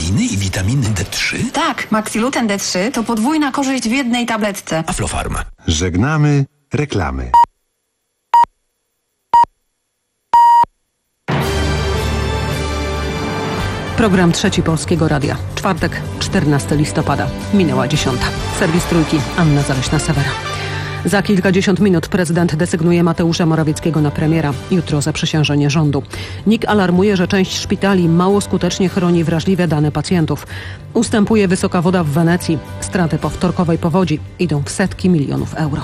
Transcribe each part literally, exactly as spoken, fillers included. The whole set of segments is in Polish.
witaminy i witaminy D trzy? Tak, Maxiluten D trzy to podwójna korzyść w jednej tabletce. Aflofarm. Żegnamy reklamy. Program Trzeci Polskiego Radia. Czwartek, czternastego listopada. Minęła dziesiąta. Serwis Trójki, Anna Zaleśna-Sewera. Za kilkadziesiąt minut prezydent desygnuje Mateusza Morawieckiego na premiera. Jutro zaprzysiężenie rządu. N I K alarmuje, że część szpitali mało skutecznie chroni wrażliwe dane pacjentów. Ustępuje wysoka woda w Wenecji. Straty po wtorkowej powodzi idą w setki milionów euro.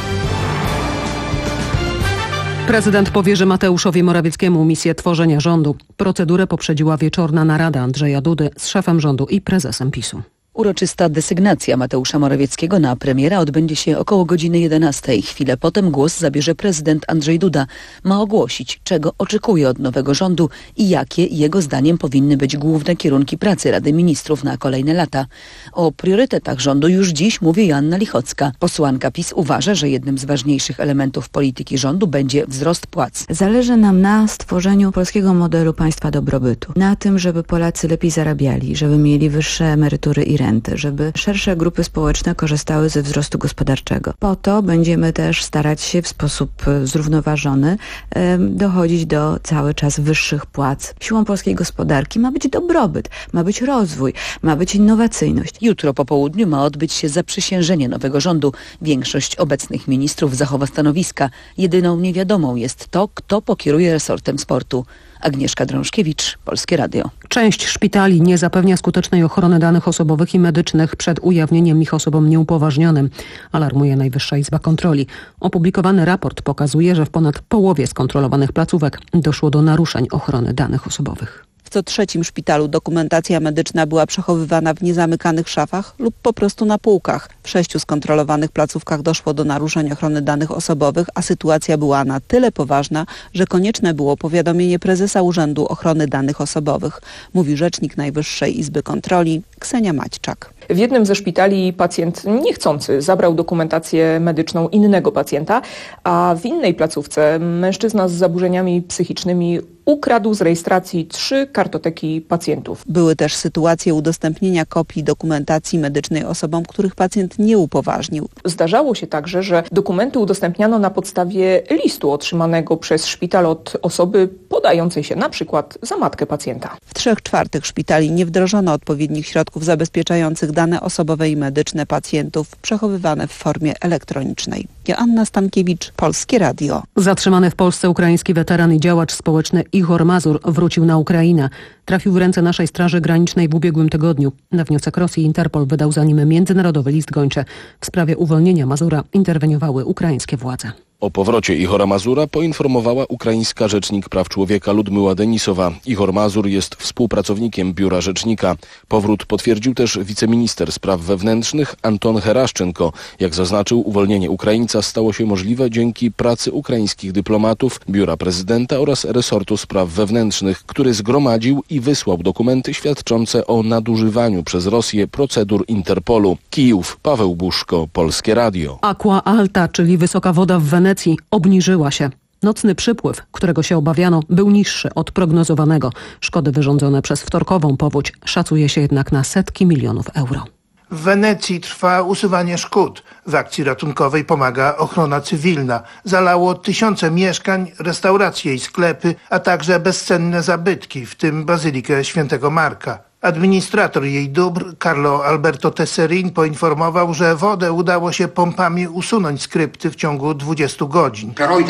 Prezydent powierzy Mateuszowi Morawieckiemu misję tworzenia rządu. Procedurę poprzedziła wieczorna narada Andrzeja Dudy z szefem rządu i prezesem PiSu. Uroczysta desygnacja Mateusza Morawieckiego na premiera odbędzie się około godziny jedenastej. Chwilę potem głos zabierze prezydent Andrzej Duda. Ma ogłosić, czego oczekuje od nowego rządu i jakie jego zdaniem powinny być główne kierunki pracy Rady Ministrów na kolejne lata. O priorytetach rządu już dziś mówi Joanna Lichocka. Posłanka PiS uważa, że jednym z ważniejszych elementów polityki rządu będzie wzrost płac. Zależy nam na stworzeniu polskiego modelu państwa dobrobytu. Na tym, żeby Polacy lepiej zarabiali, żeby mieli wyższe emerytury i renty, żeby szersze grupy społeczne korzystały ze wzrostu gospodarczego. Po to będziemy też starać się w sposób zrównoważony e, dochodzić do cały czas wyższych płac. Siłą polskiej gospodarki ma być dobrobyt, ma być rozwój, ma być innowacyjność. Jutro po południu ma odbyć się zaprzysiężenie nowego rządu. Większość obecnych ministrów zachowa stanowiska. Jedyną niewiadomą jest to, kto pokieruje resortem sportu. Agnieszka Drążkiewicz, Polskie Radio. Część szpitali nie zapewnia skutecznej ochrony danych osobowych i medycznych przed ujawnieniem ich osobom nieupoważnionym, alarmuje Najwyższa Izba Kontroli. Opublikowany raport pokazuje, że w ponad połowie skontrolowanych placówek doszło do naruszeń ochrony danych osobowych. W co trzecim szpitalu dokumentacja medyczna była przechowywana w niezamykanych szafach lub po prostu na półkach. W sześciu skontrolowanych placówkach doszło do naruszeń ochrony danych osobowych, a sytuacja była na tyle poważna, że konieczne było powiadomienie prezesa Urzędu Ochrony Danych Osobowych, mówi rzecznik Najwyższej Izby Kontroli Ksenia Maćczak. W jednym ze szpitali pacjent niechcący zabrał dokumentację medyczną innego pacjenta, a w innej placówce mężczyzna z zaburzeniami psychicznymi ukradł z rejestracji trzy kartoteki pacjentów. Były też sytuacje udostępnienia kopii dokumentacji medycznej osobom, których pacjent nie upoważnił. Zdarzało się także, że dokumenty udostępniano na podstawie listu otrzymanego przez szpital od osoby podającej się na przykład za matkę pacjenta. W trzech czwartych szpitali nie wdrożono odpowiednich środków zabezpieczających dane osobowe i medyczne pacjentów przechowywane w formie elektronicznej. Joanna Stankiewicz, Polskie Radio. Zatrzymany w Polsce ukraiński weteran i działacz społeczny Ihor Mazur wrócił na Ukrainę. Trafił w ręce naszej Straży Granicznej w ubiegłym tygodniu. Na wniosek Rosji Interpol wydał za nim międzynarodowy list gończy. W sprawie uwolnienia Mazura interweniowały ukraińskie władze. O powrocie Ihora Mazura poinformowała ukraińska rzecznik praw człowieka Ludmyła Denisowa. Ihor Mazur jest współpracownikiem biura rzecznika. Powrót potwierdził też wiceminister spraw wewnętrznych Anton Heraszczenko. Jak zaznaczył, uwolnienie Ukraińca stało się możliwe dzięki pracy ukraińskich dyplomatów, biura prezydenta oraz resortu spraw wewnętrznych, który zgromadził i wysłał dokumenty świadczące o nadużywaniu przez Rosję procedur Interpolu. Kijów, Paweł Buszko, Polskie Radio. Aqua Alta, czyli wysoka woda w Wenecji, obniżyła się. Nocny przypływ, którego się obawiano, był niższy od prognozowanego. Szkody wyrządzone przez wtorkową powódź szacuje się jednak na setki milionów euro. W Wenecji trwa usuwanie szkód. W akcji ratunkowej pomaga ochrona cywilna. Zalało tysiące mieszkań, restauracje i sklepy, a także bezcenne zabytki, w tym Bazylikę Świętego Marka. Administrator jej dóbr, Carlo Alberto Tesserin, poinformował, że wodę udało się pompami usunąć z krypty w ciągu dwudziestu godzin.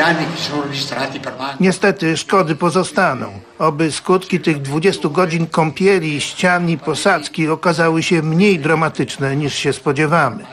Niestety szkody pozostaną. Oby skutki tych dwudziestu godzin kąpieli, ścian i posadzki okazały się mniej dramatyczne niż się spodziewamy.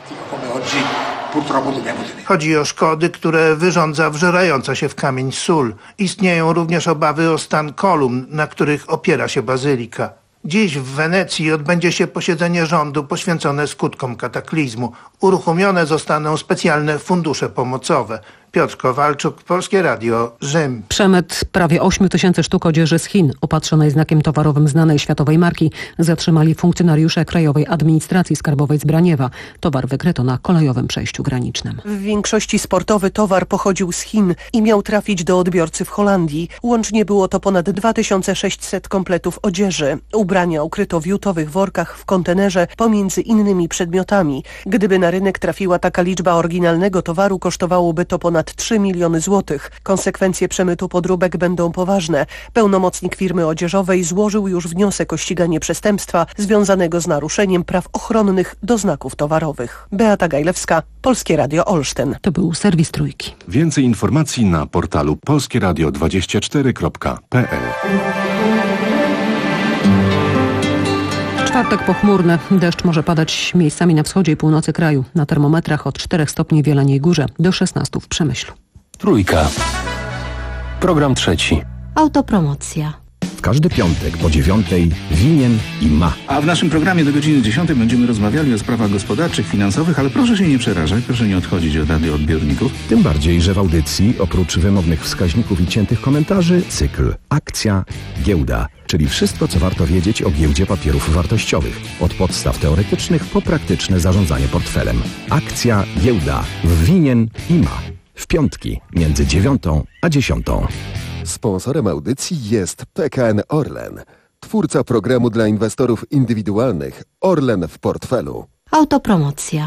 Chodzi o szkody, które wyrządza wżerająca się w kamień sól. Istnieją również obawy o stan kolumn, na których opiera się bazylika. Dziś w Wenecji odbędzie się posiedzenie rządu poświęcone skutkom kataklizmu. Uruchomione zostaną specjalne fundusze pomocowe. Piotr Kowalczuk, Polskie Radio, Rzym. Przemyt prawie ośmiu tysięcy sztuk odzieży z Chin, opatrzonej znakiem towarowym znanej światowej marki, zatrzymali funkcjonariusze Krajowej Administracji Skarbowej z Braniewa. Towar wykryto na kolejowym przejściu granicznym. W większości sportowy towar pochodził z Chin i miał trafić do odbiorcy w Holandii. Łącznie było to ponad dwa tysiące sześćset kompletów odzieży. Ubrania ukryto w jutowych workach w kontenerze pomiędzy innymi przedmiotami. Gdyby na rynek trafiła taka liczba oryginalnego towaru, kosztowałoby to ponad trzy miliony złotych. Konsekwencje przemytu podróbek będą poważne. Pełnomocnik firmy odzieżowej złożył już wniosek o ściganie przestępstwa związanego z naruszeniem praw ochronnych do znaków towarowych. Beata Gajlewska, Polskie Radio Olsztyn. To był serwis Trójki. Więcej informacji na portalu polskie radio dwadzieścia cztery kropka p l. Czwartek pochmurny. Deszcz może padać miejscami na wschodzie i północy kraju. Na termometrach od czterech stopni w Jeleniej Górze do szesnastu w Przemyślu. Trójka. Program trzeci. Autopromocja. W każdy piątek po dziewiątej winien i ma. A w naszym programie do godziny dziesiątej będziemy rozmawiali o sprawach gospodarczych, finansowych, ale proszę się nie przerażać, proszę nie odchodzić od radioodbiorników. Tym bardziej, że w audycji oprócz wymownych wskaźników i ciętych komentarzy cykl Akcja, Giełda, czyli wszystko, co warto wiedzieć o giełdzie papierów wartościowych. Od podstaw teoretycznych po praktyczne zarządzanie portfelem. Akcja, Giełda w winien i ma. W piątki między dziewiątą a dziesiątą. Sponsorem audycji jest P K N Orlen, twórca programu dla inwestorów indywidualnych Orlen w portfelu. Autopromocja.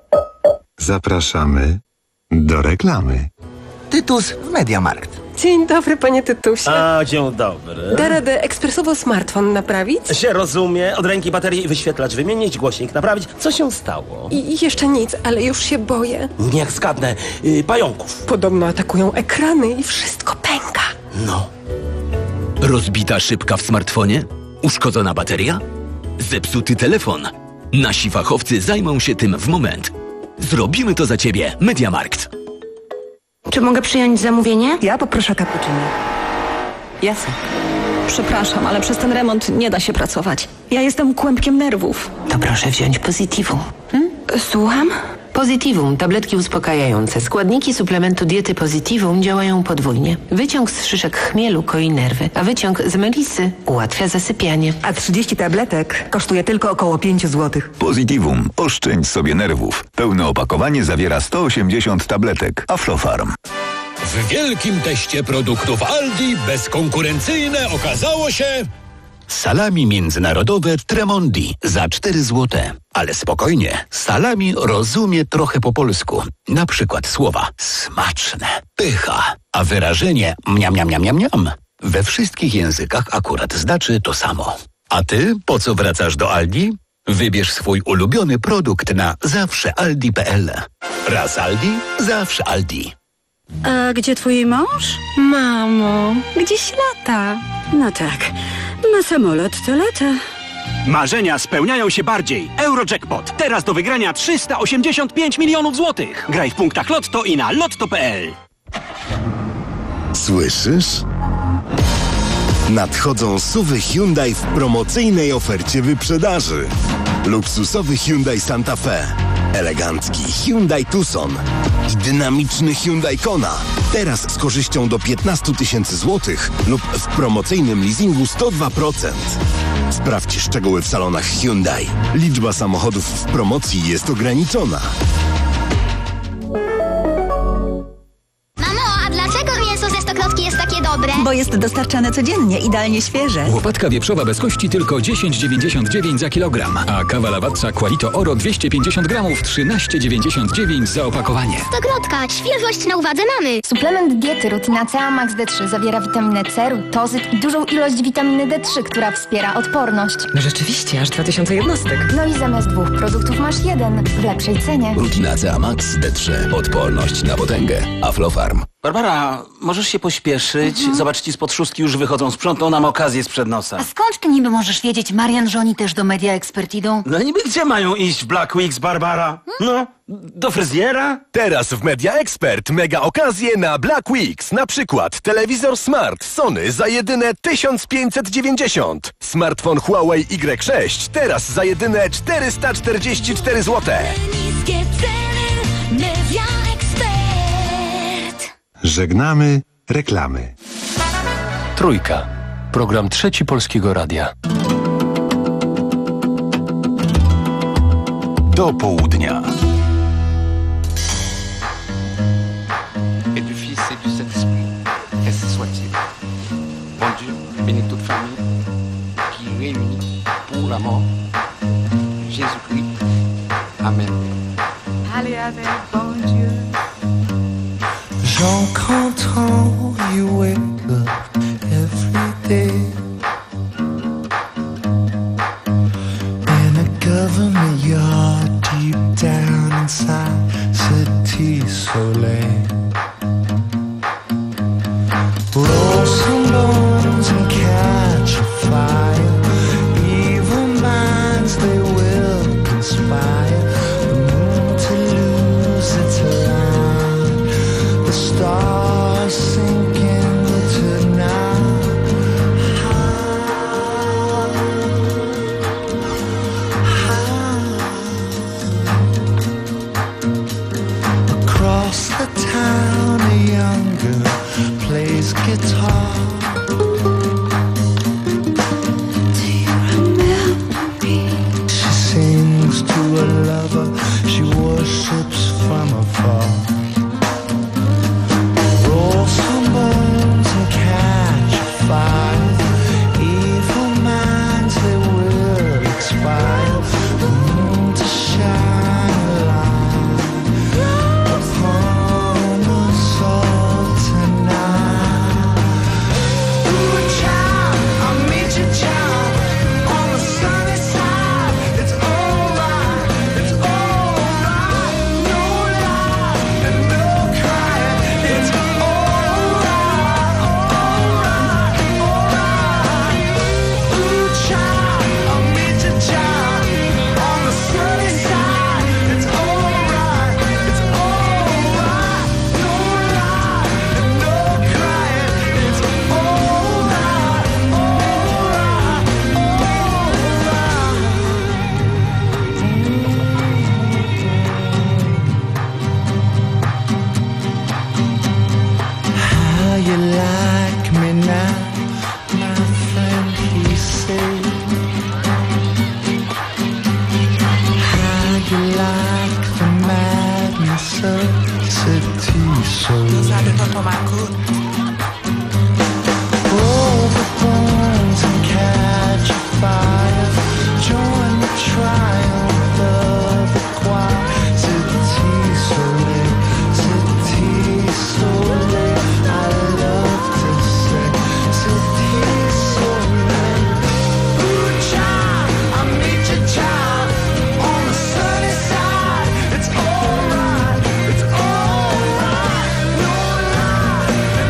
Zapraszamy do reklamy. Tytus w Mediamarkt. Dzień dobry, panie Tytusie. A, dzień dobry. Da radę ekspresowo smartfon naprawić? Się rozumie. Od ręki baterii i wyświetlacz wymienić, głośnik naprawić. Co się stało? I, i jeszcze nic, ale już się boję. Niech zgadnę. Yy, pająków. Podobno atakują ekrany i wszystko pęka. No. Rozbita szybka w smartfonie? Uszkodzona bateria? Zepsuty telefon? Nasi fachowcy zajmą się tym w moment. Zrobimy to za ciebie. Mediamarkt. Czy mogę przyjąć zamówienie? Ja poproszę cappuccino. Jasne. Przepraszam, ale przez ten remont nie da się pracować. Ja jestem kłębkiem nerwów. To proszę wziąć Positivum. Hmm? Słucham? Positivum, tabletki uspokajające. Składniki suplementu diety Positivum działają podwójnie. Wyciąg z szyszek chmielu koi nerwy, a wyciąg z melisy ułatwia zasypianie. A trzydzieści tabletek kosztuje tylko około pięć złotych. Positivum. Oszczędź sobie nerwów. Pełne opakowanie zawiera sto osiemdziesiąt tabletek. Aflofarm. W wielkim teście produktów Aldi bezkonkurencyjne okazało się... Salami międzynarodowe Tremondi za cztery złote. Ale spokojnie, salami rozumie trochę po polsku. Na przykład słowa smaczne, pycha, a wyrażenie mniam, mniam, mniam, mniam, mniam. We wszystkich językach akurat znaczy to samo. A ty po co wracasz do Aldi? Wybierz swój ulubiony produkt na zawsze aldi kropka p l. Raz Aldi, zawsze Aldi. A gdzie twój mąż? Mamo, gdzieś lata. No tak, na samolot to lata. Marzenia spełniają się bardziej. Eurojackpot. Teraz do wygrania trzysta osiemdziesiąt pięć milionów złotych. Graj w punktach Lotto i na lotto kropka p l. Słyszysz? Nadchodzą suwy Hyundai w promocyjnej ofercie wyprzedaży. Luksusowy Hyundai Santa Fe, elegancki Hyundai Tucson i dynamiczny Hyundai Kona. Teraz z korzyścią do piętnaście tysięcy złotych lub w promocyjnym leasingu sto dwa procent. Sprawdź szczegóły w salonach Hyundai. Liczba samochodów w promocji jest ograniczona. dobre. Bo jest dostarczane codziennie, idealnie świeże. Łopatka wieprzowa bez kości tylko dziesięć dziewięćdziesiąt dziewięć za kilogram, a kawa Lavazza Qualito Oro dwieście pięćdziesiąt gramów trzynaście dziewięćdziesiąt dziewięć za opakowanie. Stokrotka, świeżość na uwadze mamy. Suplement diety Rutina C A Max D trzy zawiera witaminę C, rutozyt i dużą ilość witaminy D trzy, która wspiera odporność. No rzeczywiście, aż dwa tysiące jednostek. No i zamiast dwóch produktów masz jeden w lepszej cenie. Rutina C A Max D trzy. Odporność na potęgę. Aflofarm. Barbara, możesz się pośpieszyć? Mhm. Zobacz, ci spod szóstki już wychodzą, sprzątną nam okazję sprzed nosa. A skąd ty niby możesz wiedzieć, Marian, że oni też do Media Expert idą? No niby gdzie mają iść w Black Weeks, Barbara? No, do fryzjera? Teraz w Media Expert mega okazje na Black Weeks. Na przykład telewizor Smart Sony za jedyne tysiąc pięćset dziewięćdziesiąt. Smartfon Huawei Y sześć teraz za jedyne czterysta czterdzieści cztery złote. Niskie ceny, Media Expert. Żegnamy reklamy. Trójka. Program Trzeci Polskiego Radia. Do południa. Et du Fils et du Saint-Esprit, ainsi soit-il. Bon Dieu, bénis toute famille qui réunit pour la mort Jésus-Christ. Amen. Allez avec bon Dieu. Jean Canton, you wake up every day in a government yard deep down inside City Soleil. Roll some bones and catch a fire. Evil minds, they will conspire. The moon to lose its line. The stars sink into night. Across the town, a young girl plays guitar. Do you remember me? She sings to a lover she worships from afar. Roll some bones and catch a fire. Evil minds, they will expire. The moon to shine a light upon us all tonight. Ooh, child, I'll meet you, child, on the sunny side. It's alright, it's alright. No lie and no crying. It's alright, alright, alright. Ooh, child, I'll meet you, child, on the sunny side. It's alright, it's alright. No lie and no crying. It's alright, alright, How you like me now, my friend, he said. How you like the madness of City Soleil. Roll the bones and catch a fire. Join the triumph of the choir. City Soleil, City Soleil. I love to say City Soleil. Ooh, child, I'll meet you, child, on the sunny side. It's alright, it's alright. No lie.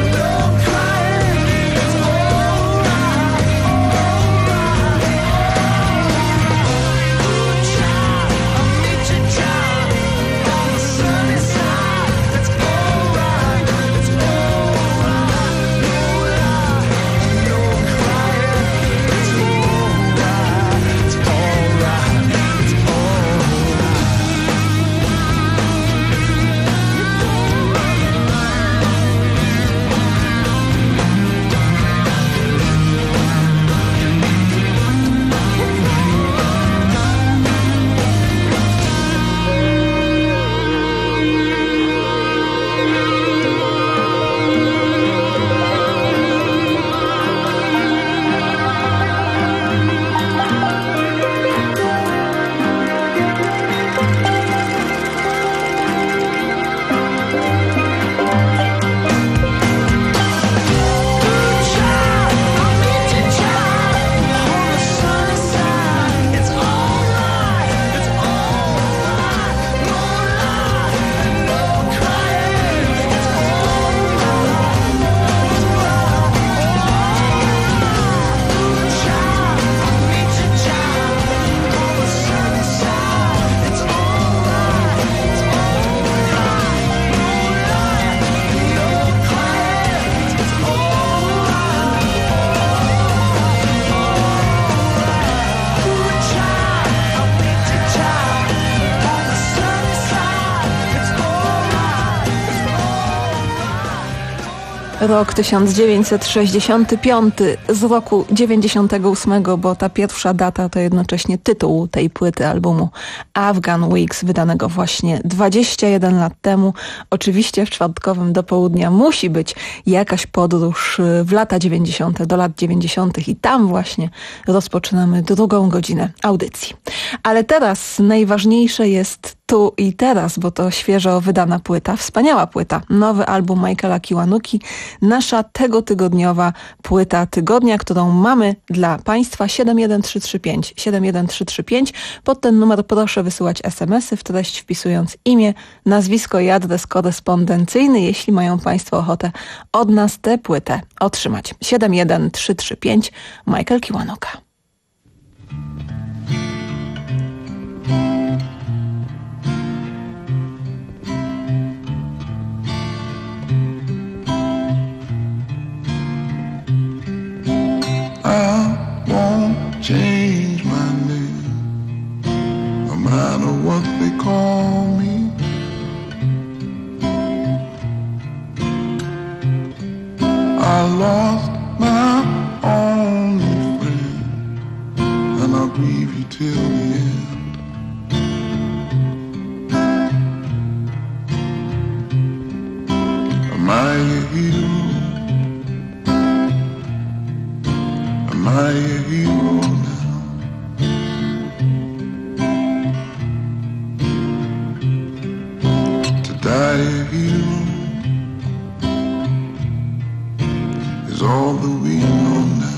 Rok tysiąc dziewięćset sześćdziesiąty piąty, z roku dziewięćdziesiątego ósmego, bo ta pierwsza data to jednocześnie tytuł tej płyty albumu Afghan Weeks, wydanego właśnie dwadzieścia jeden lat temu. Oczywiście w czwartkowym do południa musi być jakaś podróż w lata dziewięćdziesiąte, do lat dziewięćdziesiątych i tam właśnie rozpoczynamy drugą godzinę audycji. Ale teraz najważniejsze jest tu i teraz, bo to świeżo wydana płyta, wspaniała płyta, nowy album Michaela Kiwanuki, nasza tegotygodniowa płyta tygodnia, którą mamy dla Państwa. Siedem jeden trzy trzy pięć siedem jeden trzy trzy pięć. Pod ten numer proszę wysyłać es em esy, w treść wpisując imię, nazwisko i adres korespondencyjny, jeśli mają Państwo ochotę od nas tę płytę otrzymać. siedem jeden trzy trzy pięć. Michael Kiwanuka. I won't change my name, no matter what they call me. I lost my only friend, and I'll grieve you till the end. Am I a hero? Am I a hero now? To die a hero is all that we know now.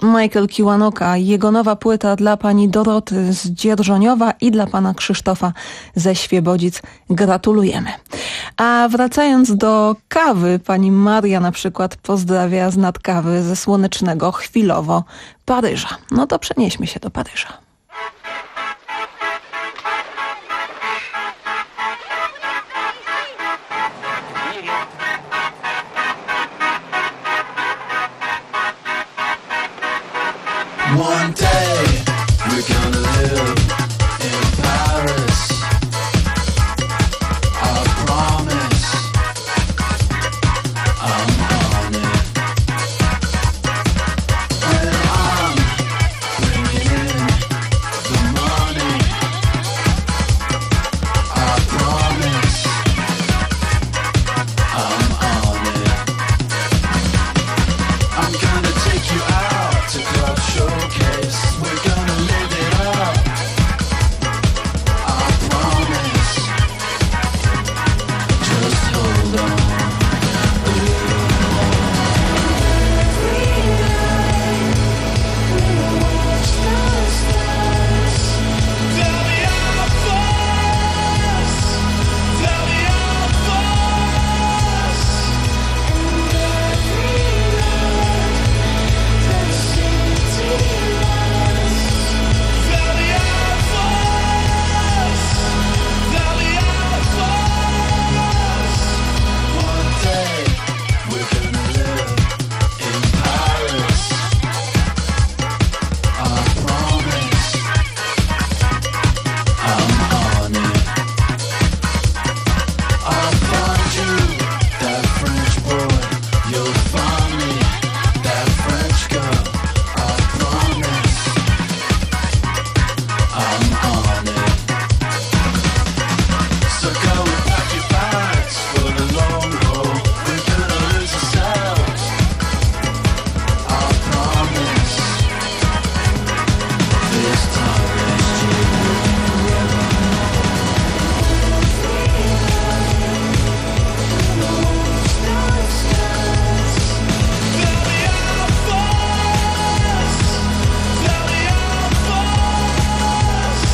Michael Kiwanuka, jego nowa płyta dla pani Doroty z Dzierżoniowa i dla pana Krzysztofa ze Świebodzic. Gratulujemy. A wracając do kawy, pani Maria na przykład pozdrawia z nadkawy ze słonecznego chwilowo Paryża. No to przenieśmy się do Paryża. One day we're gonna live in Paris. I promise I'm on it. When I'm bringing in the money, I promise I'm on it. I'm gonna take you out to club showcase. We're gonna live it up. I promise. Just hold on a little more. Every night we'll watch the stars. Tell me how fast. Tell me how fast. And every night the city lights. Tell me how fast. Tell me how fast. One day we're gonna live in Paris. I promise I'm on it. I'll find you that French boy. You'll find me that French girl. I promise I'm on it. So go and pack your bags for the long haul. We're gonna lose ourselves. I promise this time next year will be forever. Tell me how fast. Tell me how fast.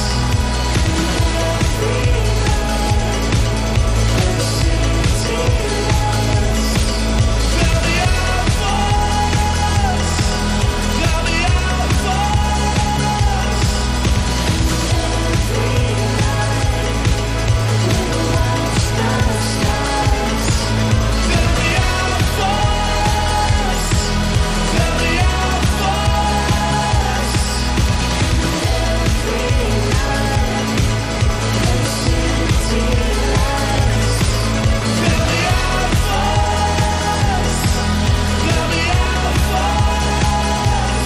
Every night the city lights. Tell me how fast. Tell me how fast. Every night we'll watch the stars. Tell me how fast. Tell me how fast. Every night the city lights. Tell me how fast. Tell me how fast.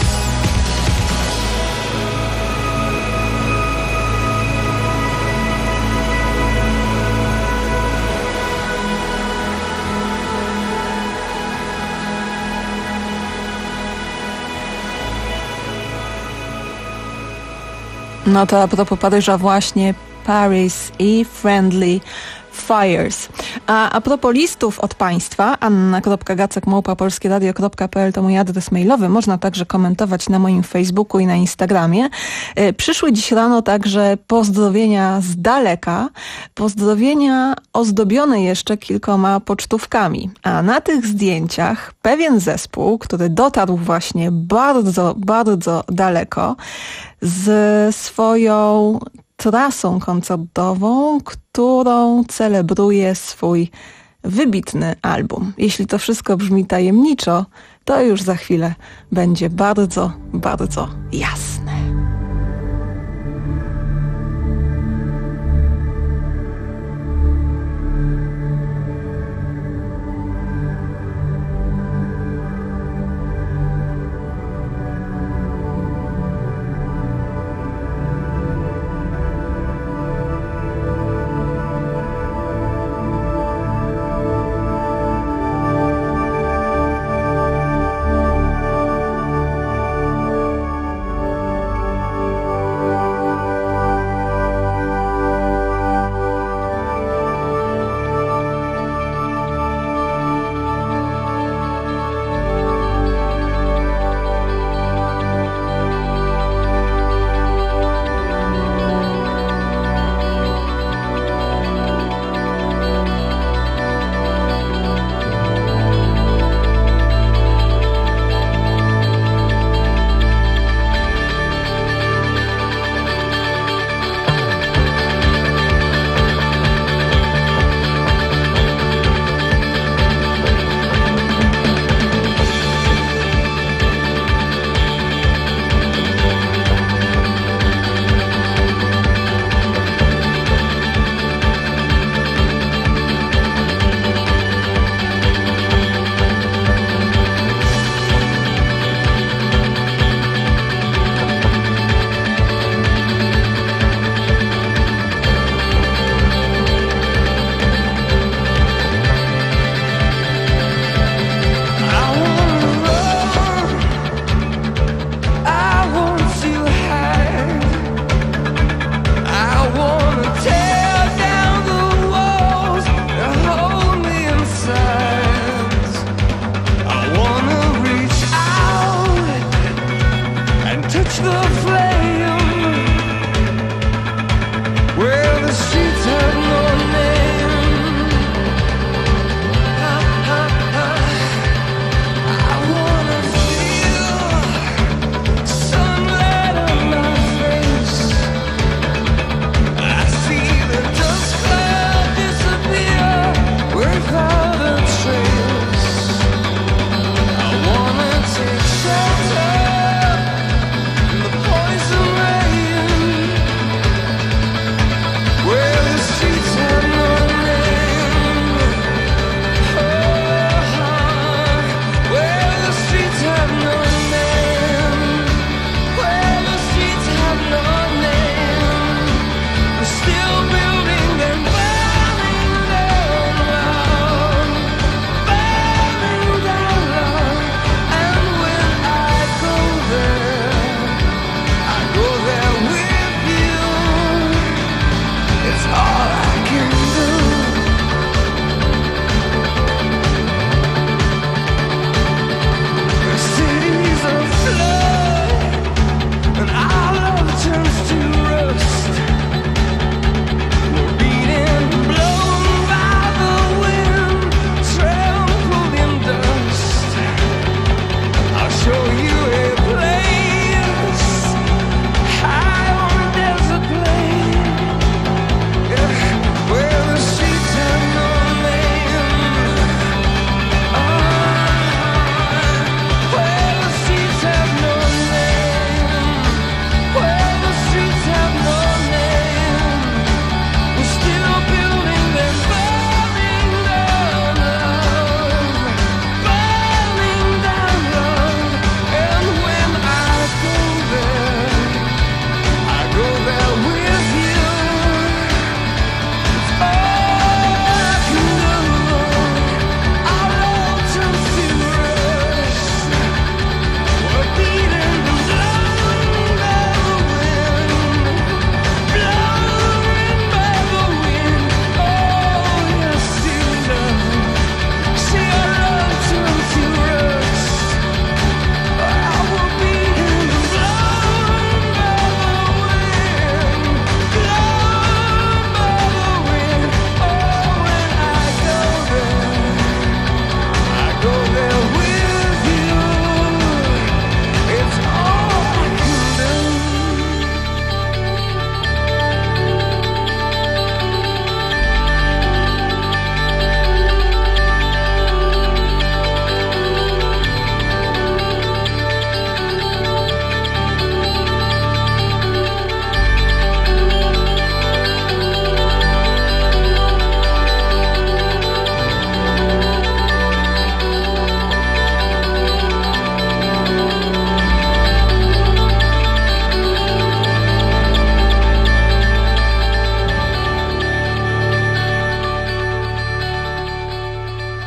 No to a propos Paryża właśnie Paris i Friendly Fires. A a propos listów od Państwa, anna kropka gacek małpa polskieradio kropka p l to mój adres mailowy. Można także komentować na moim Facebooku i na Instagramie. E, Przyszły dziś rano także pozdrowienia z daleka. Pozdrowienia ozdobione jeszcze kilkoma pocztówkami. A na tych zdjęciach pewien zespół, który dotarł właśnie bardzo, bardzo daleko z swoją trasą koncertową, którą celebruje swój wybitny album. Jeśli to wszystko brzmi tajemniczo, to już za chwilę będzie bardzo, bardzo jasne.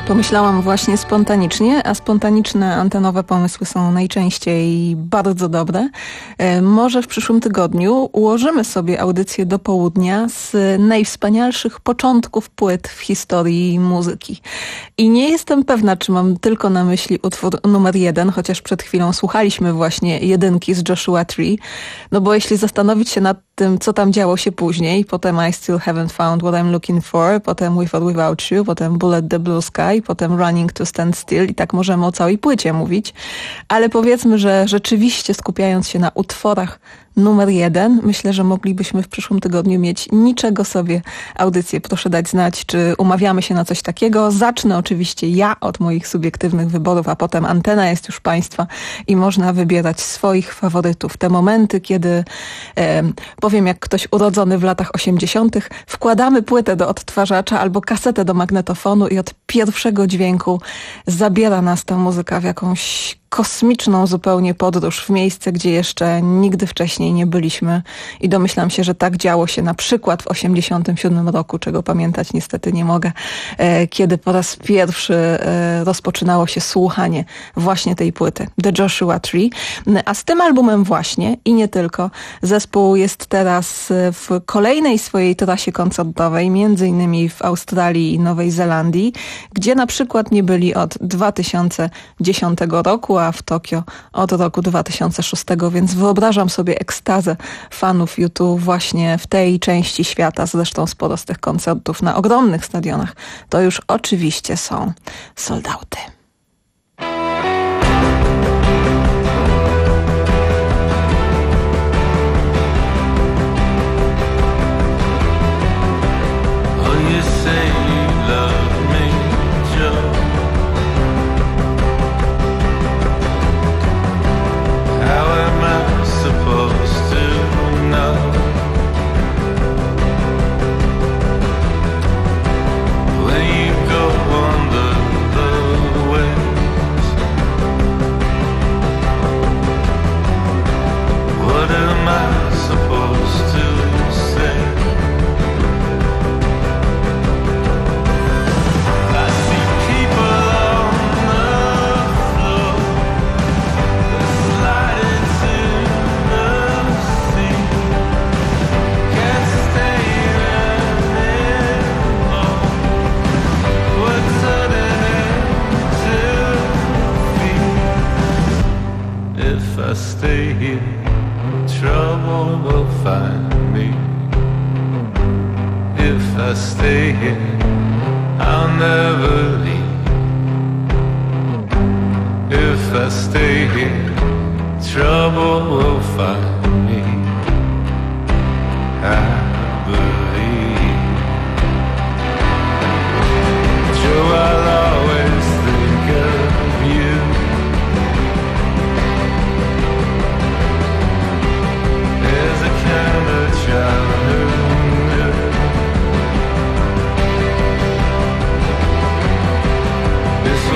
Pomyślałam właśnie spontanicznie, a spontaniczne antenowe pomysły są najczęściej bardzo dobre. Może w przyszłym tygodniu ułożymy sobie audycję do południa z najwspanialszych początków płyt w historii muzyki. I nie jestem pewna, czy mam tylko na myśli utwór numer jeden, chociaż przed chwilą słuchaliśmy właśnie jedynki z Joshua Tree. No bo jeśli zastanowić się nad tym, co tam działo się później, potem I Still Haven't Found What I'm Looking For, potem With or Without You, potem Bullet the Blue Sky, potem Running to Stand Still i tak możemy o całej płycie mówić. Ale powiedzmy, że rzeczywiście skupiając się na utworach numer jeden, myślę, że moglibyśmy w przyszłym tygodniu mieć niczego sobie audycję. Proszę dać znać, czy umawiamy się na coś takiego. Zacznę oczywiście ja od moich subiektywnych wyborów, a potem antena jest już Państwa i można wybierać swoich faworytów. Te momenty, kiedy e, powiem jak ktoś urodzony w latach osiemdziesiątych, wkładamy płytę do odtwarzacza albo kasetę do magnetofonu i od pierwszego dźwięku zabiera nas ta muzyka w jakąś kosmiczną zupełnie podróż w miejsce, gdzie jeszcze nigdy wcześniej nie byliśmy i domyślam się, że tak działo się na przykład w osiemdziesiątym siódmym roku, czego pamiętać niestety nie mogę, kiedy po raz pierwszy rozpoczynało się słuchanie właśnie tej płyty, The Joshua Tree. A z tym albumem właśnie i nie tylko, zespół jest teraz w kolejnej swojej trasie koncertowej, między innymi w Australii i Nowej Zelandii, gdzie na przykład nie byli od dwa tysiące dziesiątego roku, a w Tokio od roku dwa tysiące szóstego, więc wyobrażam sobie ekstazę fanów U dwa właśnie w tej części świata. Zresztą sporo z tych koncertów na ogromnych stadionach to już oczywiście są sold-outy.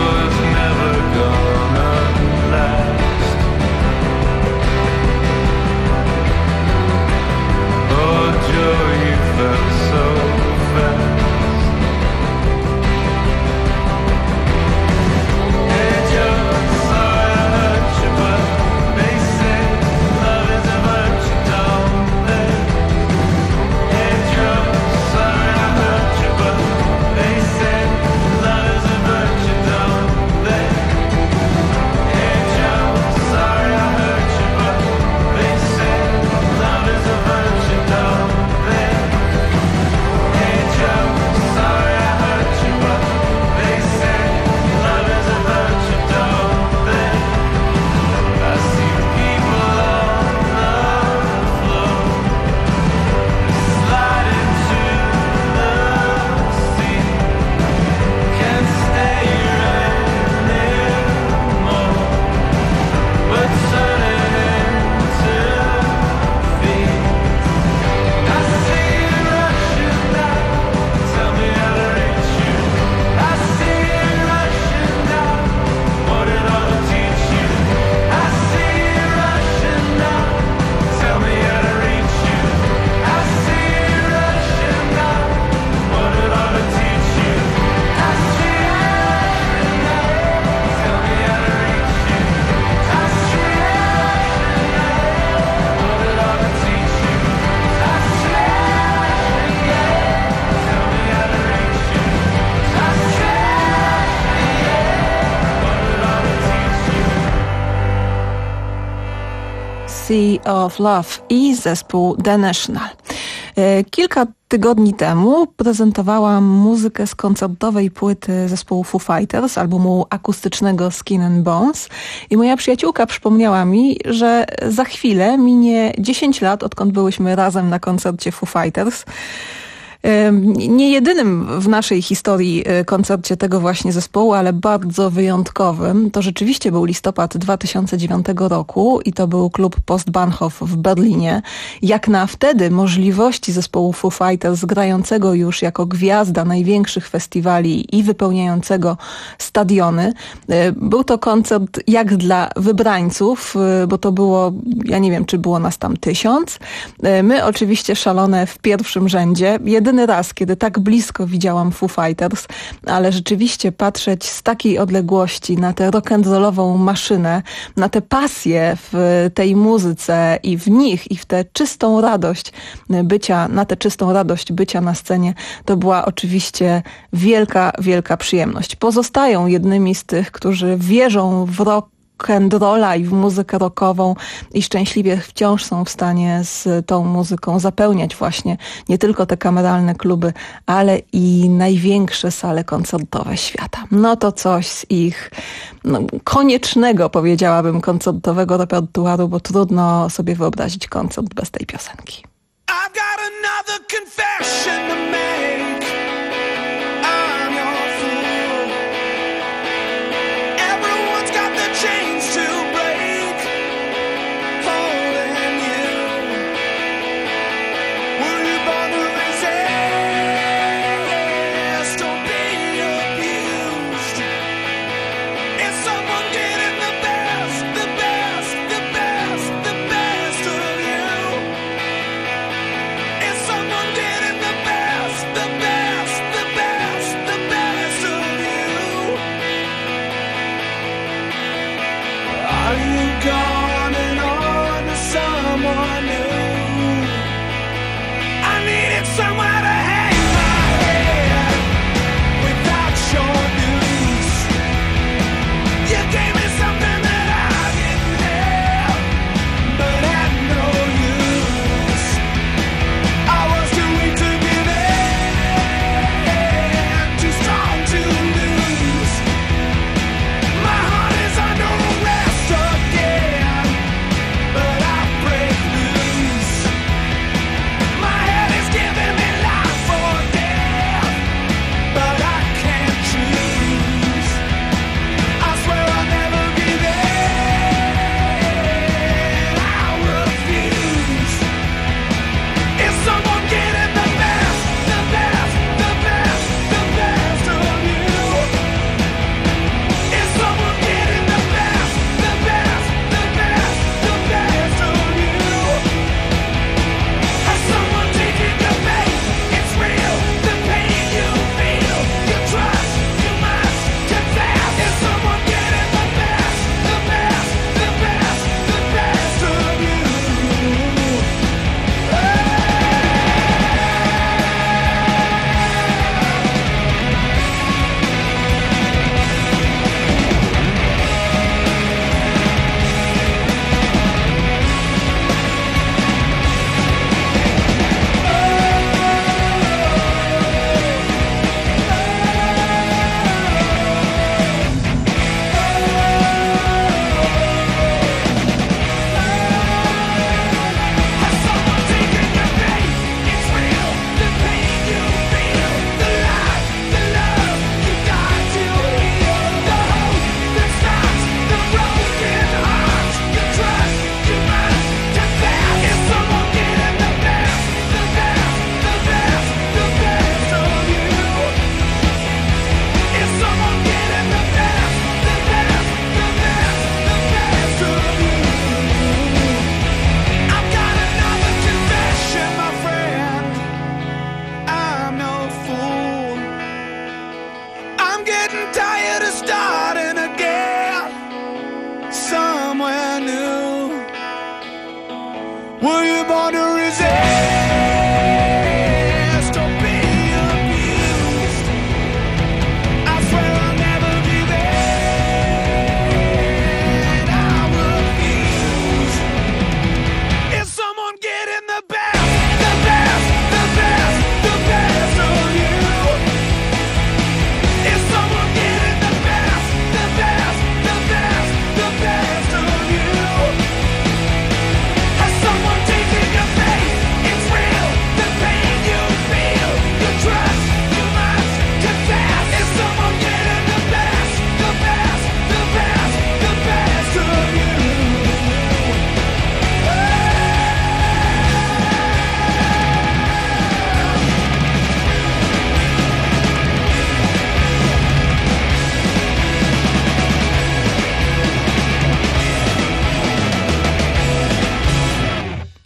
Never gonna last. Sea of Love i zespół The National. Kilka tygodni temu prezentowałam muzykę z koncertowej płyty zespołu Foo Fighters, albumu akustycznego Skin and Bones, i moja przyjaciółka przypomniała mi, że za chwilę minie dziesięć lat, odkąd byłyśmy razem na koncercie Foo Fighters. Nie jedynym w naszej historii koncercie tego właśnie zespołu, ale bardzo wyjątkowym. To rzeczywiście był listopad dwa tysiące dziewiątego roku i to był klub Postbahnhof w Berlinie. Jak na wtedy możliwości zespołu Foo Fighters, grającego już jako gwiazda największych festiwali i wypełniającego stadiony. Był to koncert jak dla wybrańców, bo to było, ja nie wiem, czy było nas tam tysiąc. My oczywiście szalone w pierwszym rzędzie. Jedyny raz, kiedy tak blisko widziałam Foo Fighters, ale rzeczywiście patrzeć z takiej odległości na tę rock'n'rollową maszynę, na tę pasję w tej muzyce i w nich, i w tę czystą radość bycia, na tę czystą radość bycia na scenie, to była oczywiście wielka, wielka przyjemność. Pozostają jednymi z tych, którzy wierzą w rock rock'n'rolla i w muzykę rockową i szczęśliwie wciąż są w stanie z tą muzyką zapełniać właśnie nie tylko te kameralne kluby, ale i największe sale koncertowe świata. No to coś z ich no, koniecznego, powiedziałabym, koncertowego repertuaru, bo trudno sobie wyobrazić koncert bez tej piosenki. I've got another confession to make. I'm your fool. Everyone's got the chains to break, holding you. Were you born to resist or be abused? Is someone getting the best, the best, the best, the best of you? Is someone getting the best?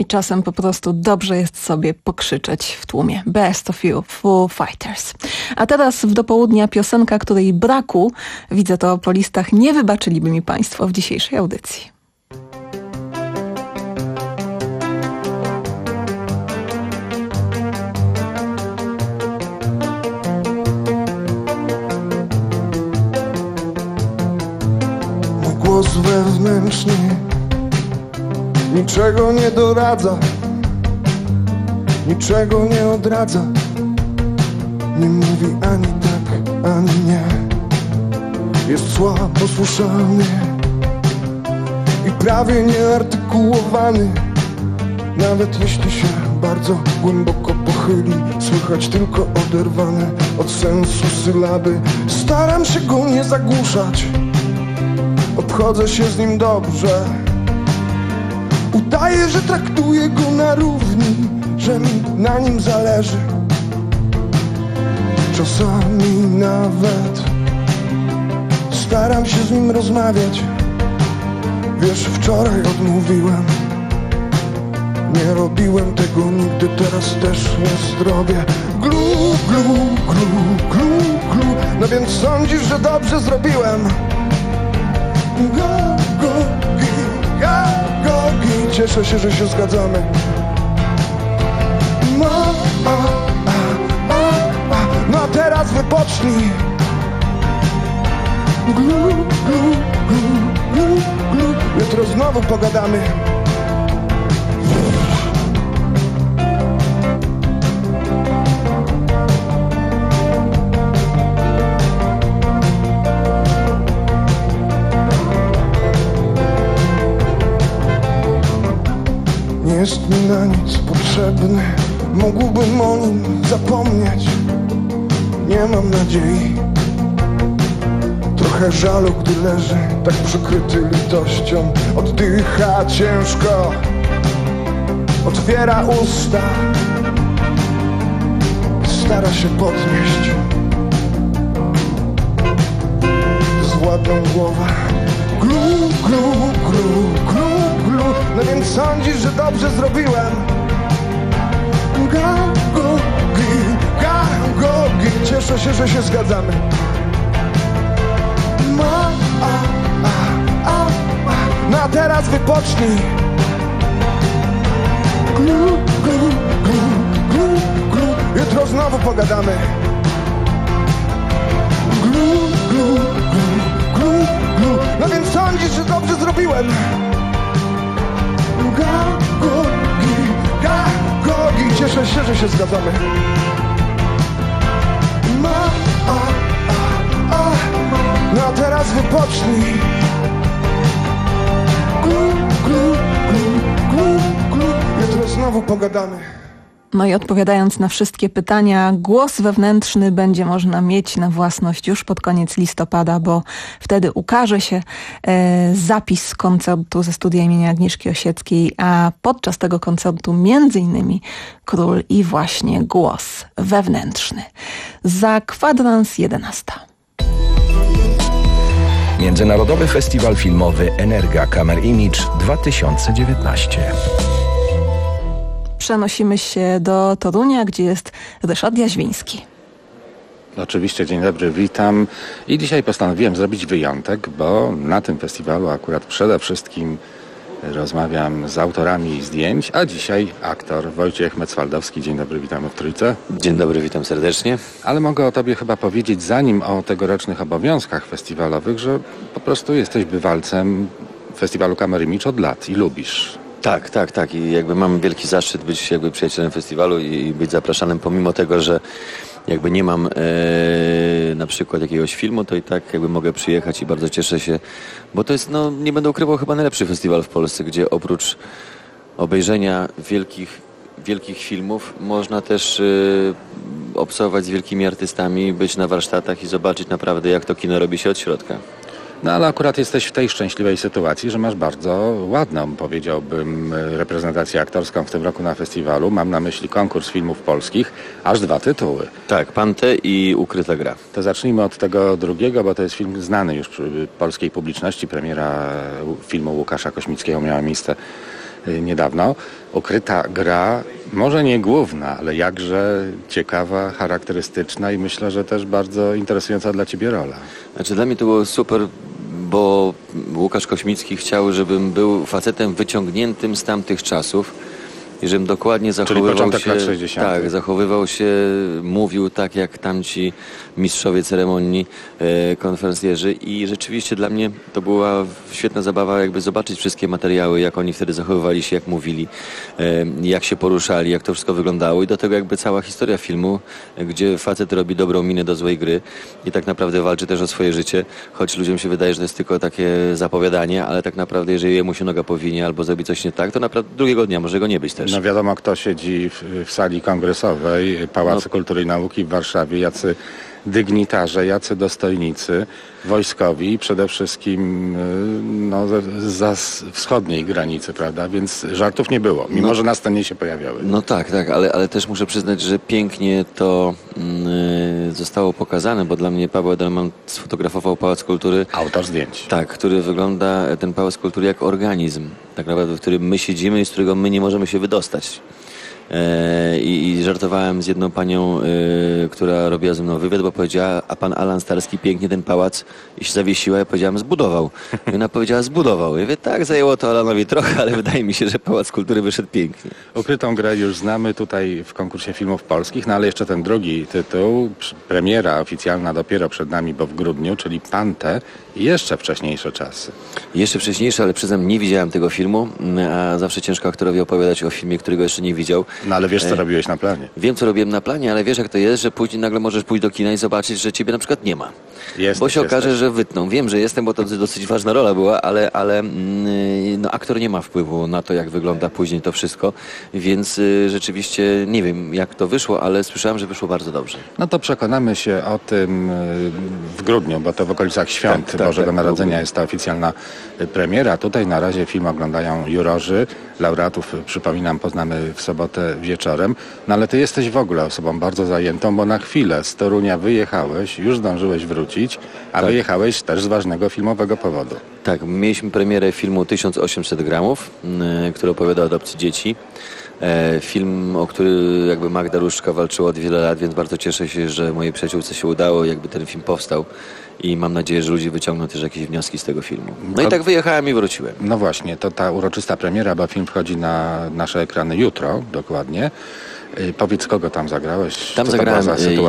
I czasem po prostu dobrze jest sobie pokrzyczeć w tłumie. Best of You, Foo Fighters. A teraz w dopołudnia piosenka, której braku, widzę to po listach, nie wybaczyliby mi Państwo w dzisiejszej audycji. Głos wewnętrzny niczego nie doradza, niczego nie odradza, nie mówi ani tak, ani nie. Jest słabo słyszalny i prawie nieartykułowany. Nawet jeśli się bardzo głęboko pochyli, słychać tylko oderwane od sensu sylaby. Staram się go nie zagłuszać, obchodzę się z nim dobrze. Udaję, że traktuję go na równi, że mi na nim zależy. Czasami nawet staram się z nim rozmawiać. Wiesz, wczoraj odmówiłem, nie robiłem tego nigdy, teraz też nie zrobię. Glu, glu, glu, glu, glu. No więc sądzisz, że dobrze zrobiłem? Go, go, gi, ga, go, gi. Cieszę się, że się zgadzamy. No, a, a, a, a. No a teraz wypocznij. Glu, glu, glu, glu, glu. Jutro znowu pogadamy. Nie jest mi na nic potrzebny, mógłbym o nim zapomnieć. Nie mam nadziei, trochę żalu, gdy leży tak przykryty litością. Oddycha ciężko, otwiera usta, stara się podnieść zwładną głowę. Glu, glu, glu, glu, glu. No więc sądzisz, że dobrze zrobiłem? Ga, go, gi, ga, go, gi. Cieszę się, że się zgadzamy. Ma, a, a, a, a. No a teraz wypocznij. Glu, glu, glu, glu, glu. Jutro znowu pogadamy. Glu, glu, glu, glu, glu. No więc sądzisz, że dobrze zrobiłem? Ga, go, gi, ga, go, gi. Cieszę się, że się zgadzamy. Ma, a, a, a. No a teraz wypocznij. Glu, glu, glu, glu, glu. Jutro znowu pogadamy. No i odpowiadając na wszystkie pytania, głos wewnętrzny będzie można mieć na własność już pod koniec listopada, bo wtedy ukaże się e, zapis koncertu ze studia imienia Agnieszki Osieckiej, a podczas tego koncertu między innymi Król i właśnie głos wewnętrzny. Za kwadrans jedenasta. Międzynarodowy Festiwal Filmowy Energa Camera Image dwa tysiące dziewiętnaście. Przenosimy się do Torunia, gdzie jest Ryszard Jaźwiński. Oczywiście, dzień dobry, witam. I dzisiaj postanowiłem zrobić wyjątek, bo na tym festiwalu akurat przede wszystkim rozmawiam z autorami zdjęć, a dzisiaj aktor Wojciech Mecwaldowski. Dzień dobry, witamy w Trójce. Dzień dobry, witam serdecznie. Ale mogę o tobie chyba powiedzieć, zanim o tegorocznych obowiązkach festiwalowych, że po prostu jesteś bywalcem Festiwalu Camera Image od lat i lubisz. Tak, tak, tak. I jakby mam wielki zaszczyt być jakby przyjacielem festiwalu i być zapraszanym, pomimo tego, że jakby nie mam e, na przykład jakiegoś filmu, to i tak jakby mogę przyjechać i bardzo cieszę się, bo to jest, no nie będę ukrywał, chyba najlepszy festiwal w Polsce, gdzie oprócz obejrzenia wielkich, wielkich filmów można też e, obcować z wielkimi artystami, być na warsztatach i zobaczyć naprawdę, jak to kino robi się od środka. No ale akurat jesteś w tej szczęśliwej sytuacji, że masz bardzo ładną, powiedziałbym, reprezentację aktorską w tym roku na festiwalu. Mam na myśli konkurs filmów polskich, aż dwa tytuły. Tak, Pantę i Ukryta gra. To zacznijmy od tego drugiego, bo to jest film znany już polskiej publiczności. Premiera filmu Łukasza Kośmickiego miała miejsce niedawno. Ukryta gra, może nie główna, ale jakże ciekawa, charakterystyczna i myślę, że też bardzo interesująca dla ciebie rola. Znaczy dla mnie to było super, bo Łukasz Kośmicki chciał, żebym był facetem wyciągniętym z tamtych czasów i żebym dokładnie zachowywał się, lat sześćdziesiątych. tak, zachowywał się, mówił tak jak tamci mistrzowie ceremonii, e, konferencjerzy i rzeczywiście dla mnie to była świetna zabawa jakby zobaczyć wszystkie materiały, jak oni wtedy zachowywali się, jak mówili, e, jak się poruszali, jak to wszystko wyglądało i do tego jakby cała historia filmu, gdzie facet robi dobrą minę do złej gry i tak naprawdę walczy też o swoje życie, choć ludziom się wydaje, że to jest tylko takie zapowiadanie, ale tak naprawdę jeżeli jemu się noga powinie albo zrobi coś nie tak, to naprawdę drugiego dnia może go nie być też. No wiadomo, kto siedzi w, w sali kongresowej Pałacu no. Kultury i Nauki w Warszawie, jacy dygnitarze, jacy dostojnicy, wojskowi i przede wszystkim no, za wschodniej granicy, prawda? Więc żartów nie było, mimo no, że na scenie się pojawiały. No tak, tak, ale, ale też muszę przyznać, że pięknie to yy, zostało pokazane, bo dla mnie Paweł Edelman sfotografował Pałac Kultury. Autor zdjęć. Tak, który wygląda, ten Pałac Kultury jak organizm, tak naprawdę, w którym my siedzimy i z którego my nie możemy się wydostać. I, i żartowałem z jedną panią, y, która robiła ze mną wywiad, bo powiedziała, a pan Alan Starski pięknie ten pałac i się zawiesiła. Ja powiedziałem, zbudował. I ona powiedziała, zbudował. Ja mówię, tak, zajęło to Alanowi trochę, ale wydaje mi się, że Pałac Kultury wyszedł pięknie. Ukrytą grę już znamy tutaj w konkursie filmów polskich, no ale jeszcze ten drugi tytuł, premiera oficjalna dopiero przed nami, bo w grudniu, czyli Pantę i jeszcze wcześniejsze czasy. Jeszcze wcześniejsze, ale przyznam, nie widziałem tego filmu, a zawsze ciężko aktorowi opowiadać o filmie, którego jeszcze nie widział. No ale wiesz, co e... robiłeś na planie. Wiem, co robiłem na planie, ale wiesz, jak to jest, że później nagle możesz pójść do kina i zobaczyć, że ciebie na przykład nie ma. Jesteś, bo się jesteś. okaże, że wytną. Wiem, że jestem, bo to dosyć ważna rola była, ale, ale no, aktor nie ma wpływu na to, jak wygląda później to wszystko, więc y, rzeczywiście nie wiem, jak to wyszło, ale słyszałem, że wyszło bardzo dobrze. No to przekonamy się o tym w grudniu, bo to w okolicach świąt tak, Bożego tak, Narodzenia tak. jest ta oficjalna premiera. Tutaj na razie film oglądają jurorzy. Laureatów, przypominam, poznamy w sobotę wieczorem. No ale ty jesteś w ogóle osobą bardzo zajętą, bo na chwilę z Torunia wyjechałeś, już zdążyłeś wrócić, a tak. wyjechałeś też z ważnego filmowego powodu. Tak, mieliśmy premierę filmu tysiąc osiemset gramów, yy, który opowiada o adopcji dzieci. E, film, o który jakby Magda Różczka walczyła od wielu lat, więc bardzo cieszę się, że mojej przyjaciółce się udało, jakby ten film powstał i mam nadzieję, że ludzie wyciągną też jakieś wnioski z tego filmu. No to, i tak wyjechałem i wróciłem. No właśnie, to ta uroczysta premiera, bo film wchodzi na nasze ekrany jutro, dokładnie. E, powiedz, kogo tam zagrałeś? Tam zagrałem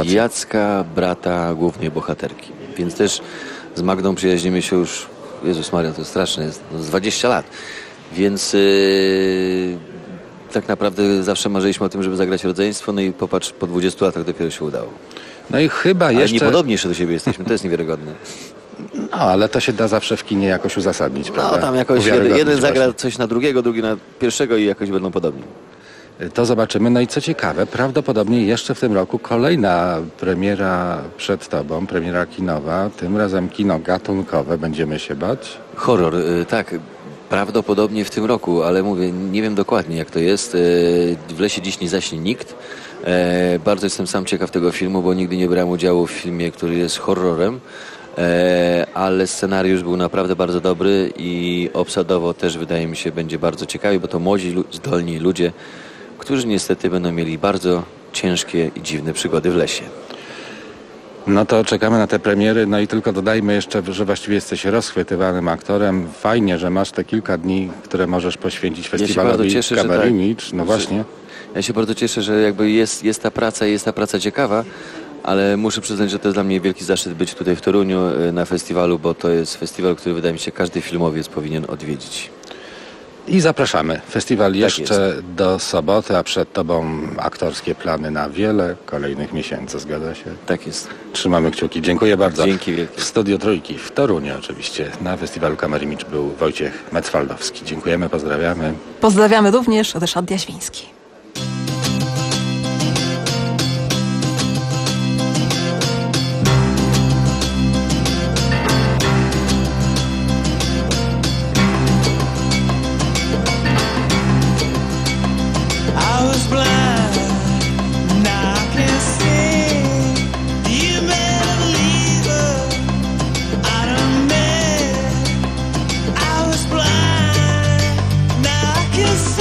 Jacka, brata głównej bohaterki, więc też z Magdą przyjaźnimy się już, Jezus Maria, to straszne jest, no, z dwadzieścia lat, więc... Yy... tak naprawdę zawsze marzyliśmy o tym, żeby zagrać rodzeństwo, no i popatrz, po dwudziestu latach dopiero się udało. No i chyba ale jeszcze... niepodobni jeszcze do siebie jesteśmy, to jest niewiarygodne. No, ale to się da zawsze w kinie jakoś uzasadnić, prawda? No, tam jakoś jeden, jeden zagra właśnie. Coś na drugiego, drugi na pierwszego i jakoś będą podobni. To zobaczymy. No i co ciekawe, prawdopodobnie jeszcze w tym roku kolejna premiera przed tobą, premiera kinowa, tym razem kino gatunkowe, będziemy się bać? Horror, yy, tak. Prawdopodobnie w tym roku, ale mówię, nie wiem dokładnie jak to jest. W lesie dziś nie zaśnie nikt. Bardzo jestem sam ciekaw tego filmu, bo nigdy nie brałem udziału w filmie, który jest horrorem, ale scenariusz był naprawdę bardzo dobry i obsadowo też wydaje mi się będzie bardzo ciekawy, bo to młodzi, zdolni ludzie, którzy niestety będą mieli bardzo ciężkie i dziwne przygody w lesie. No to czekamy na te premiery, no i tylko dodajmy jeszcze, że właściwie jesteś rozchwytywanym aktorem. Fajnie, że masz te kilka dni, które możesz poświęcić festiwalowi ja Camera Image. No właśnie. Ja się bardzo cieszę, że jakby jest, jest ta praca i jest ta praca ciekawa, ale muszę przyznać, że to jest dla mnie wielki zaszczyt być tutaj w Toruniu na festiwalu, bo to jest festiwal, który wydaje mi się każdy filmowiec powinien odwiedzić. I zapraszamy. Festiwal tak jeszcze jest. Do soboty, a przed tobą aktorskie plany na wiele kolejnych miesięcy. Zgadza się? Tak jest. Trzymamy kciuki. Dziękuję bardzo. Dzięki wielkie. W Studio Trójki w Toruniu oczywiście na festiwalu Camera Image był Wojciech Metzfaldowski. Dziękujemy, pozdrawiamy. Pozdrawiamy również Ryszard Jaświński. Kiss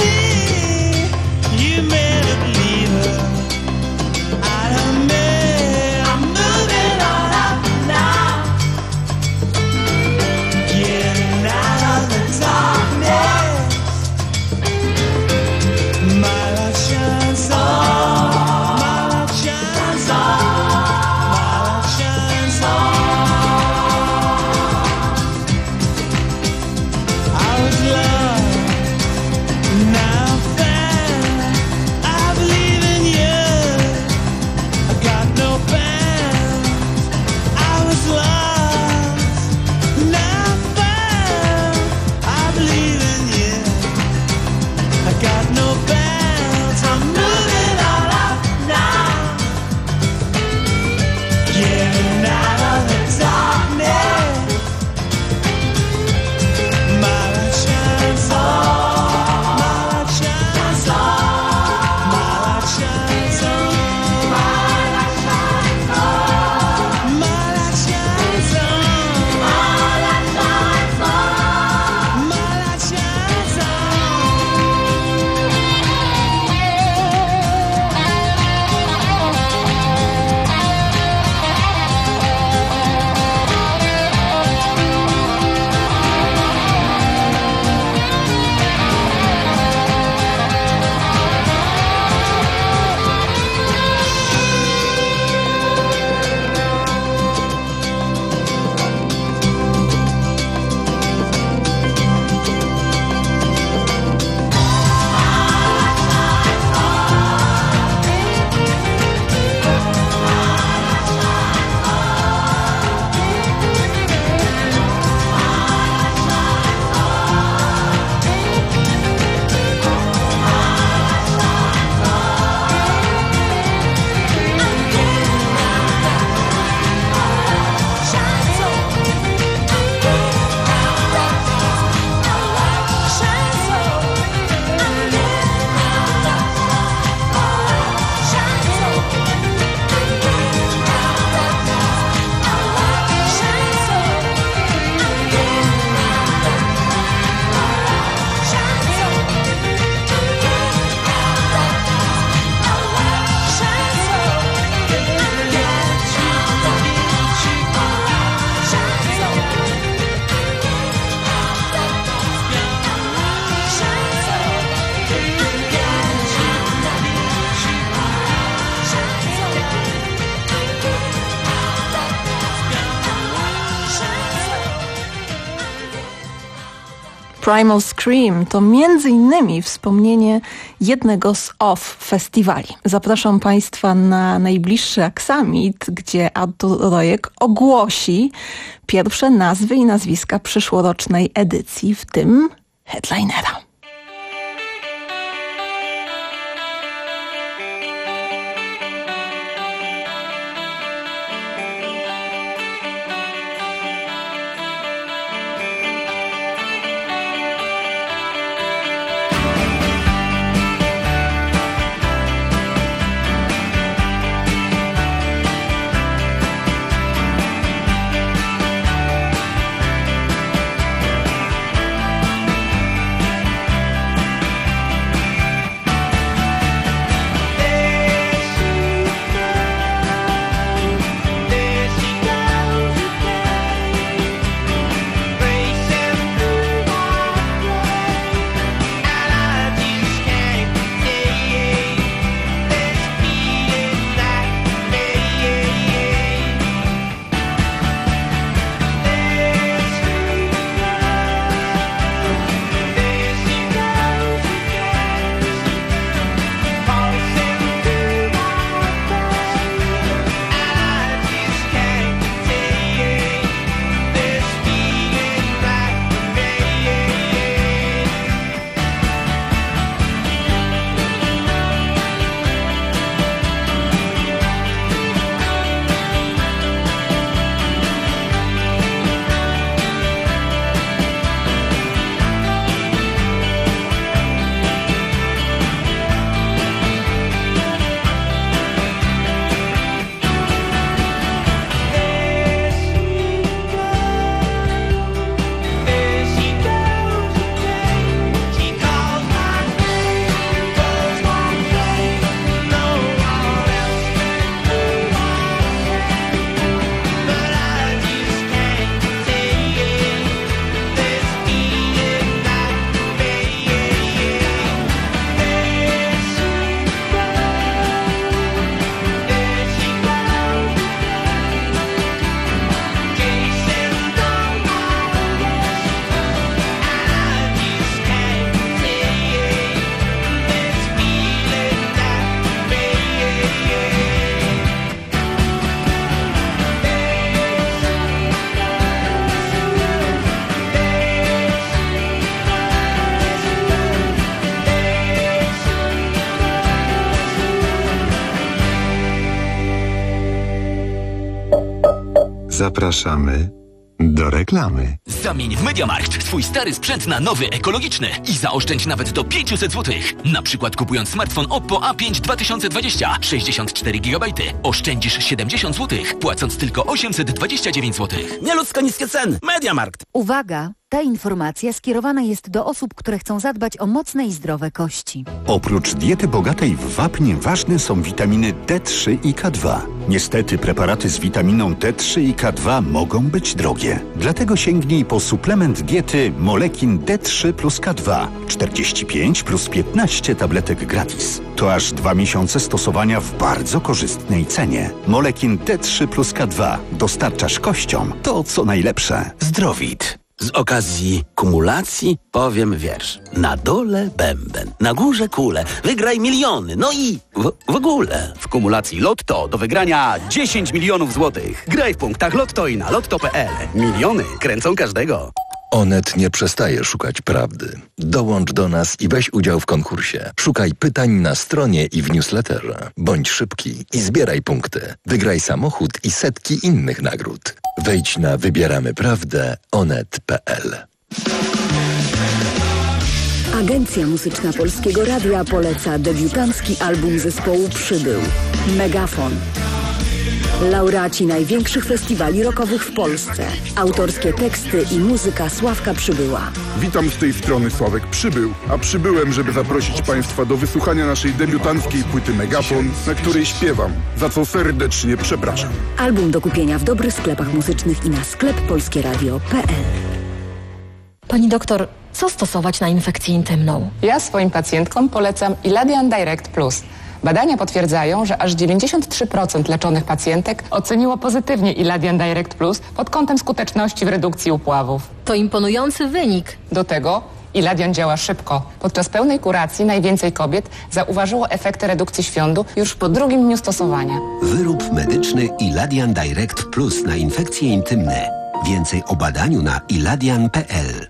Primal Scream to między innymi wspomnienie jednego z off festiwali. Zapraszam Państwa na najbliższy Aksamit, gdzie Artur Rojek ogłosi pierwsze nazwy i nazwiska przyszłorocznej edycji, w tym headlinera. Zapraszamy do reklamy. Zamień w MediaMarkt swój stary sprzęt na nowy, ekologiczny i zaoszczędź nawet do pięćset złotych. Na przykład kupując smartfon Oppo A pięć dwa tysiące dwadzieścia, sześćdziesiąt cztery gigabajty, oszczędzisz siedemdziesiąt złotych, płacąc tylko osiemset dwadzieścia dziewięć złotych. Nieludzko niskie ceny. MediaMarkt. Uwaga! Ta informacja skierowana jest do osób, które chcą zadbać o mocne i zdrowe kości. Oprócz diety bogatej w wapnie ważne są witaminy D trzy i K dwa. Niestety preparaty z witaminą D trzy i K dwa mogą być drogie. Dlatego sięgnij po suplement diety Molekin D trzy plus K dwa. czterdzieści pięć plus piętnaście tabletek gratis. To aż dwa miesiące stosowania w bardzo korzystnej cenie. Molekin D trzy plus K dwa. Dostarczasz kościom to, co najlepsze. Zdrowit. Z okazji kumulacji powiem wiersz. Na dole bęben, na górze kule, wygraj miliony, no i w, w ogóle. W kumulacji Lotto do wygrania dziesięć milionów złotych. Graj w punktach Lotto i na lotto kropka pe el. Miliony kręcą każdego. Onet nie przestaje szukać prawdy. Dołącz do nas i weź udział w konkursie. Szukaj pytań na stronie i w newsletterze. Bądź szybki i zbieraj punkty. Wygraj samochód i setki innych nagród. Wejdź na wybieramy prawdę onet kropka pe el. Agencja Muzyczna Polskiego Radia poleca debiutancki album zespołu Przybył. Megafon. Laureaci największych festiwali rockowych w Polsce. Autorskie teksty i muzyka Sławka Przybyła. Witam z tej strony Sławek Przybył, a przybyłem, żeby zaprosić Państwa do wysłuchania naszej debiutanckiej płyty Megafon, na której śpiewam, za co serdecznie przepraszam. Album do kupienia w dobrych sklepach muzycznych i na sklep polskieradio kropka pe el. Pani doktor, co stosować na infekcję intymną? Ja swoim pacjentkom polecam Iladian Direct Plus. Badania potwierdzają, że aż dziewięćdziesiąt trzy procent leczonych pacjentek oceniło pozytywnie Iladian Direct Plus pod kątem skuteczności w redukcji upławów. To imponujący wynik. Do tego Iladian działa szybko. Podczas pełnej kuracji najwięcej kobiet zauważyło efekty redukcji świądu już po drugim dniu stosowania. Wyrób medyczny Iladian Direct Plus na infekcje intymne. Więcej o badaniu na iladian kropka p l.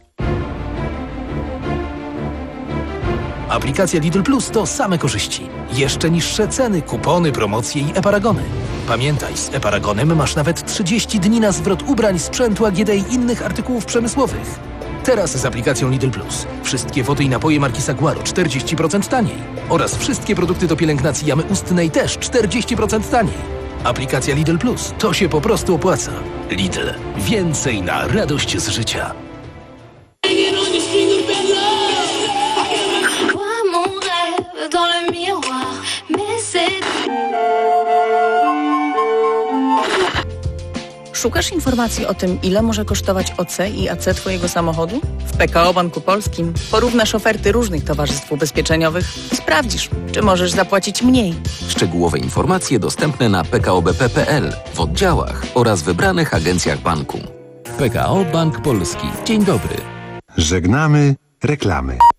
Aplikacja Lidl Plus to same korzyści. Jeszcze niższe ceny, kupony, promocje i e-paragony. Pamiętaj, z e-paragonem masz nawet trzydzieści dni na zwrot ubrań, sprzętu A G D i innych artykułów przemysłowych. Teraz z aplikacją Lidl Plus. Wszystkie wody i napoje marki Saguaro czterdzieści procent taniej. Oraz wszystkie produkty do pielęgnacji jamy ustnej też czterdzieści procent taniej. Aplikacja Lidl Plus. To się po prostu opłaca. Lidl. Więcej na radość z życia. Szukasz informacji o tym, ile może kosztować O C i A C Twojego samochodu? W P K O Banku Polskim porównasz oferty różnych towarzystw ubezpieczeniowych i sprawdzisz, czy możesz zapłacić mniej. Szczegółowe informacje dostępne na p k o b p kropka p l, w oddziałach oraz wybranych agencjach banku. P K O Bank Polski. Dzień dobry. Żegnamy reklamy.